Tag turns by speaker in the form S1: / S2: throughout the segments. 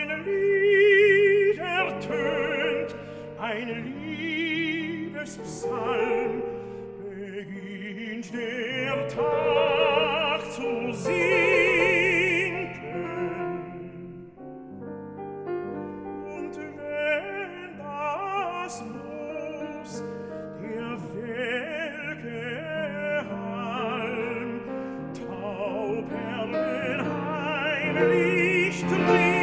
S1: Mein Lied ertönt, ein Liebespsalm, beginnt der Tag zu sinken. Und wenn das Moos der welke Halm Tauperlen heimlich trinken,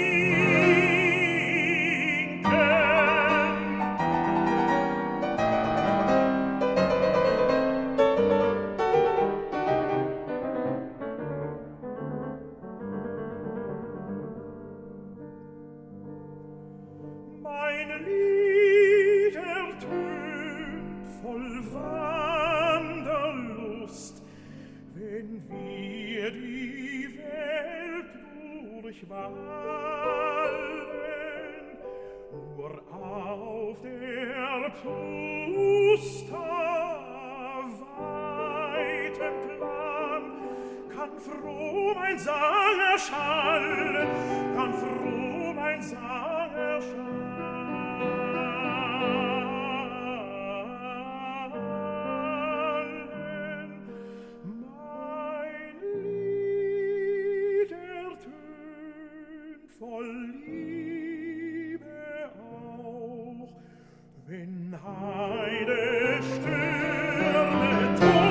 S1: mein Lied ertönt voll Wanderlust, wenn wir die Welt durchwallen, nur auf der Pusta weiten Plan kann froh mein Sang erschallen, kann froh mein Sang erschallen. Mein Lied ertönt voll Liebe auch, wenn Heidestürme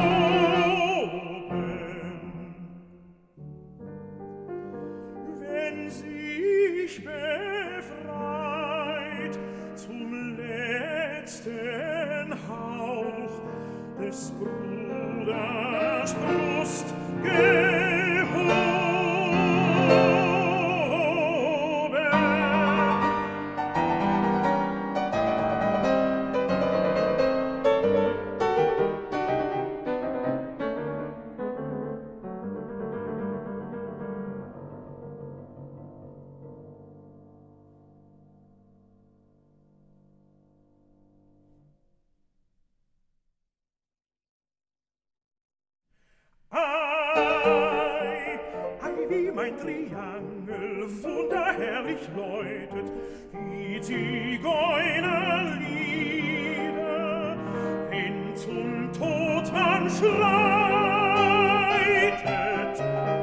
S1: toben, wenn sich befreit zum letzten Hauch des Bruders Brust gehoben. Ei, ei, wie mein Triangel wunderherrlich läutet, wie Zigeunerlieder, wenn zum Tod man schreitet.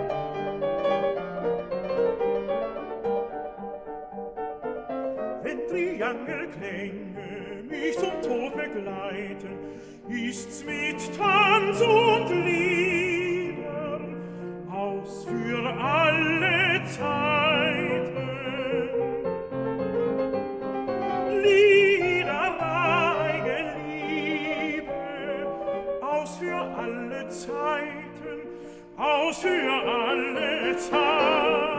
S1: Wenn Triangelklänge mich zum Tod begleiten, ist's mit Tanz und Liedern aus für alle Zeiten. Liederreihe Liebe aus für alle Zeiten, aus für alle Zeiten.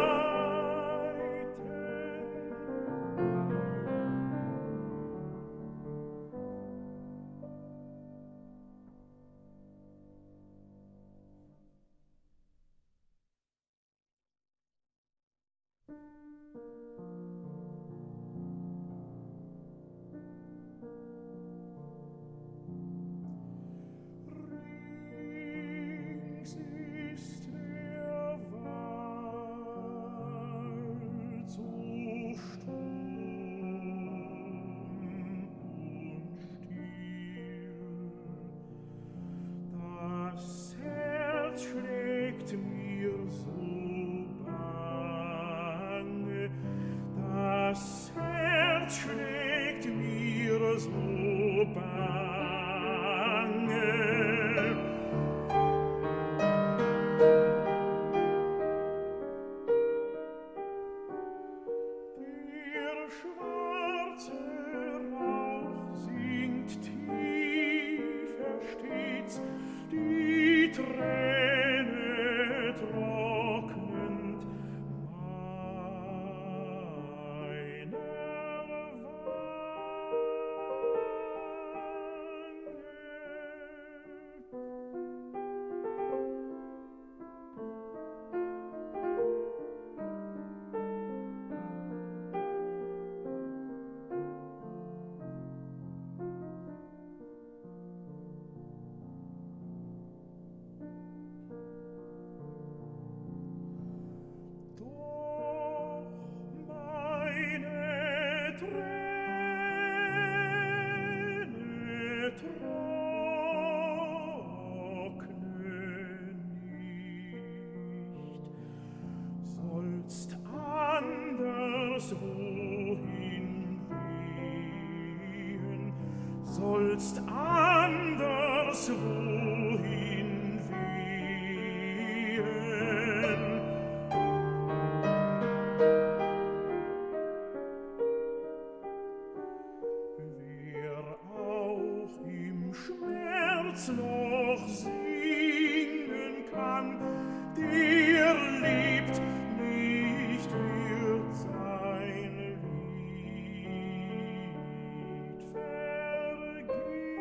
S1: Rings ist der Wald anderswohin wehen, sollst anderswohin wehen. Wer auch im Schmerz noch singen kann, der lebt nicht, wird sein Lied vergehen.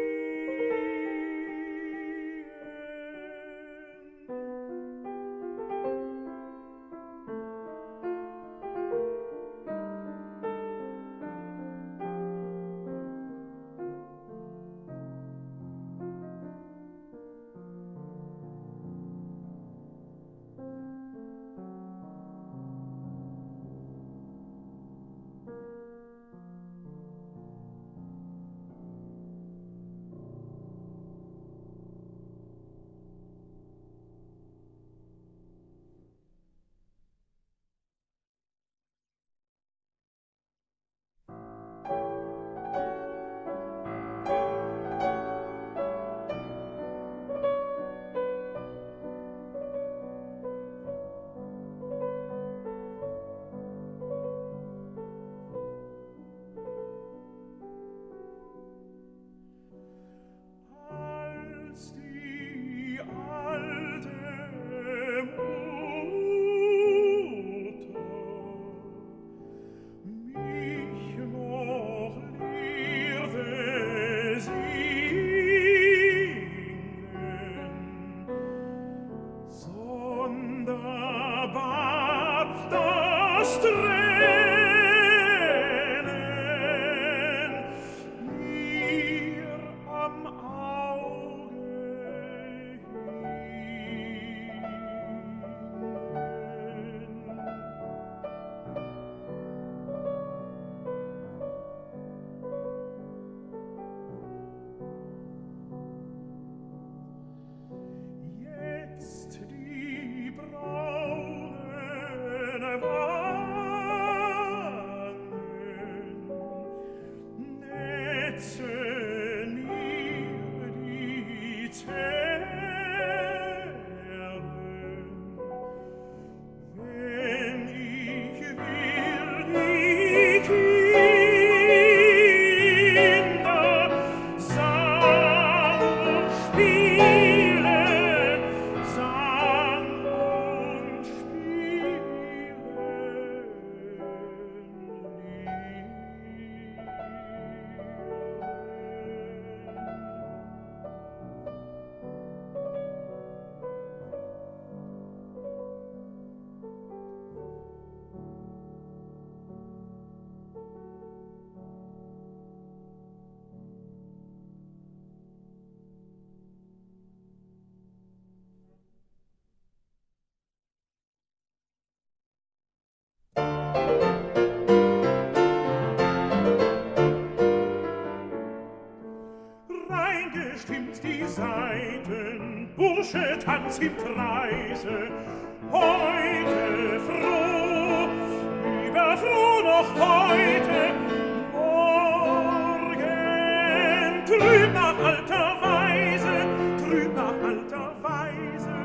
S1: Als die alte Mutter mich noch lehrte singen, sonderbar das Tränen mir am Auge hingen. Jetzt die braunen Wangen netzen mir die Zähren, wenn ich will die Kinder sang und spielen, sang und spielen Reingestimmt die Saiten, Bursche tanzt im Kreise, heute froh, überfroh noch heute, morgen trüb nach alter Weise, trüb nach alter Weise.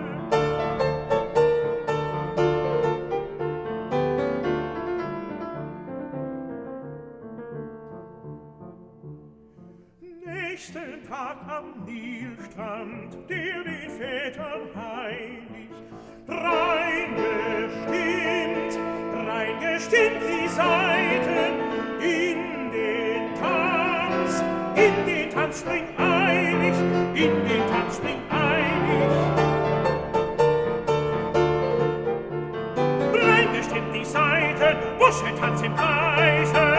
S1: Nächsten Tag am Nilstrand, der den Vätern heilig, reingestimmt die Saiten in den Tanz spring eilig, in den Tanz spring eilig. Reingestimmt die Saiten, Bursche tanz im Kreise.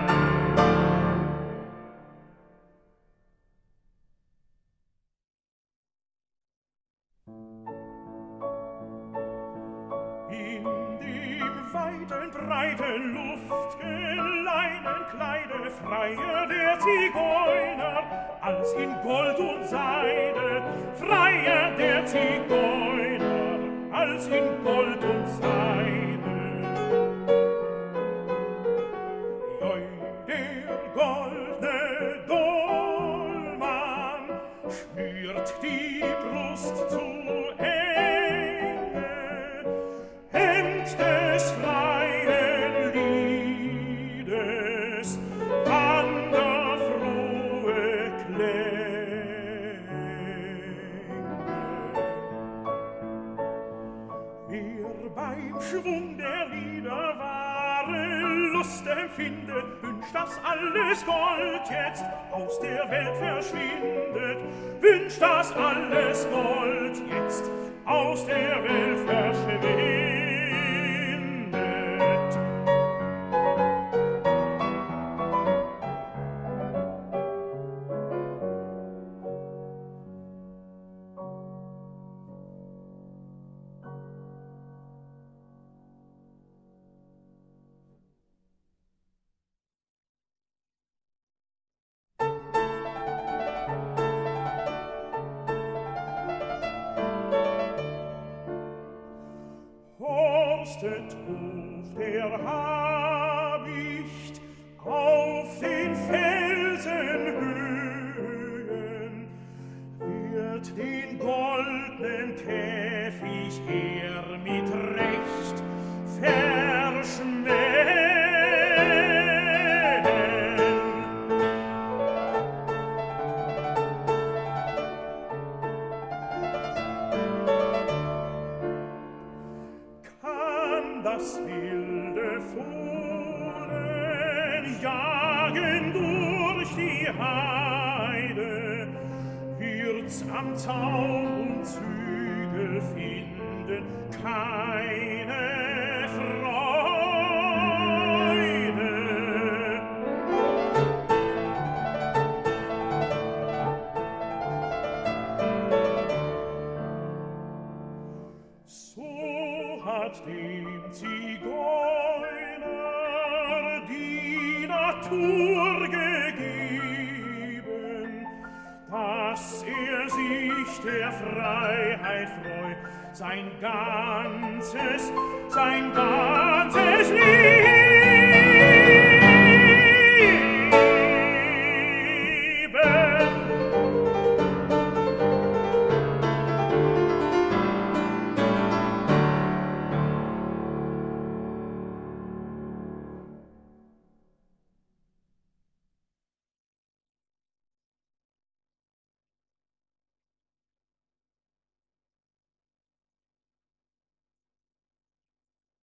S1: In dem weiten, breiten Luftgeleinenkleide freier der Zigeuner als in Gold und Seide, freier der Zigeuner als in Gold und Seide. Wer beim Schwung der Lieder wahre Lust empfindet, wünscht, dass alles Gold jetzt aus der Welt verschwindet, wünscht, dass alles Gold jetzt aus der Welt verschwindet. Horstet ruft der Habicht auf den Felsenhöhen, wird den goldnen Käfig er mit Recht verschmähen. Das wilde Fohlen jagen durch die Heide, wird's am Zaun und Zügel finden keine Freude. So hat dem Zigeuner die Natur gegeben, dass er sich der Freiheit freut, sein ganzes Leben.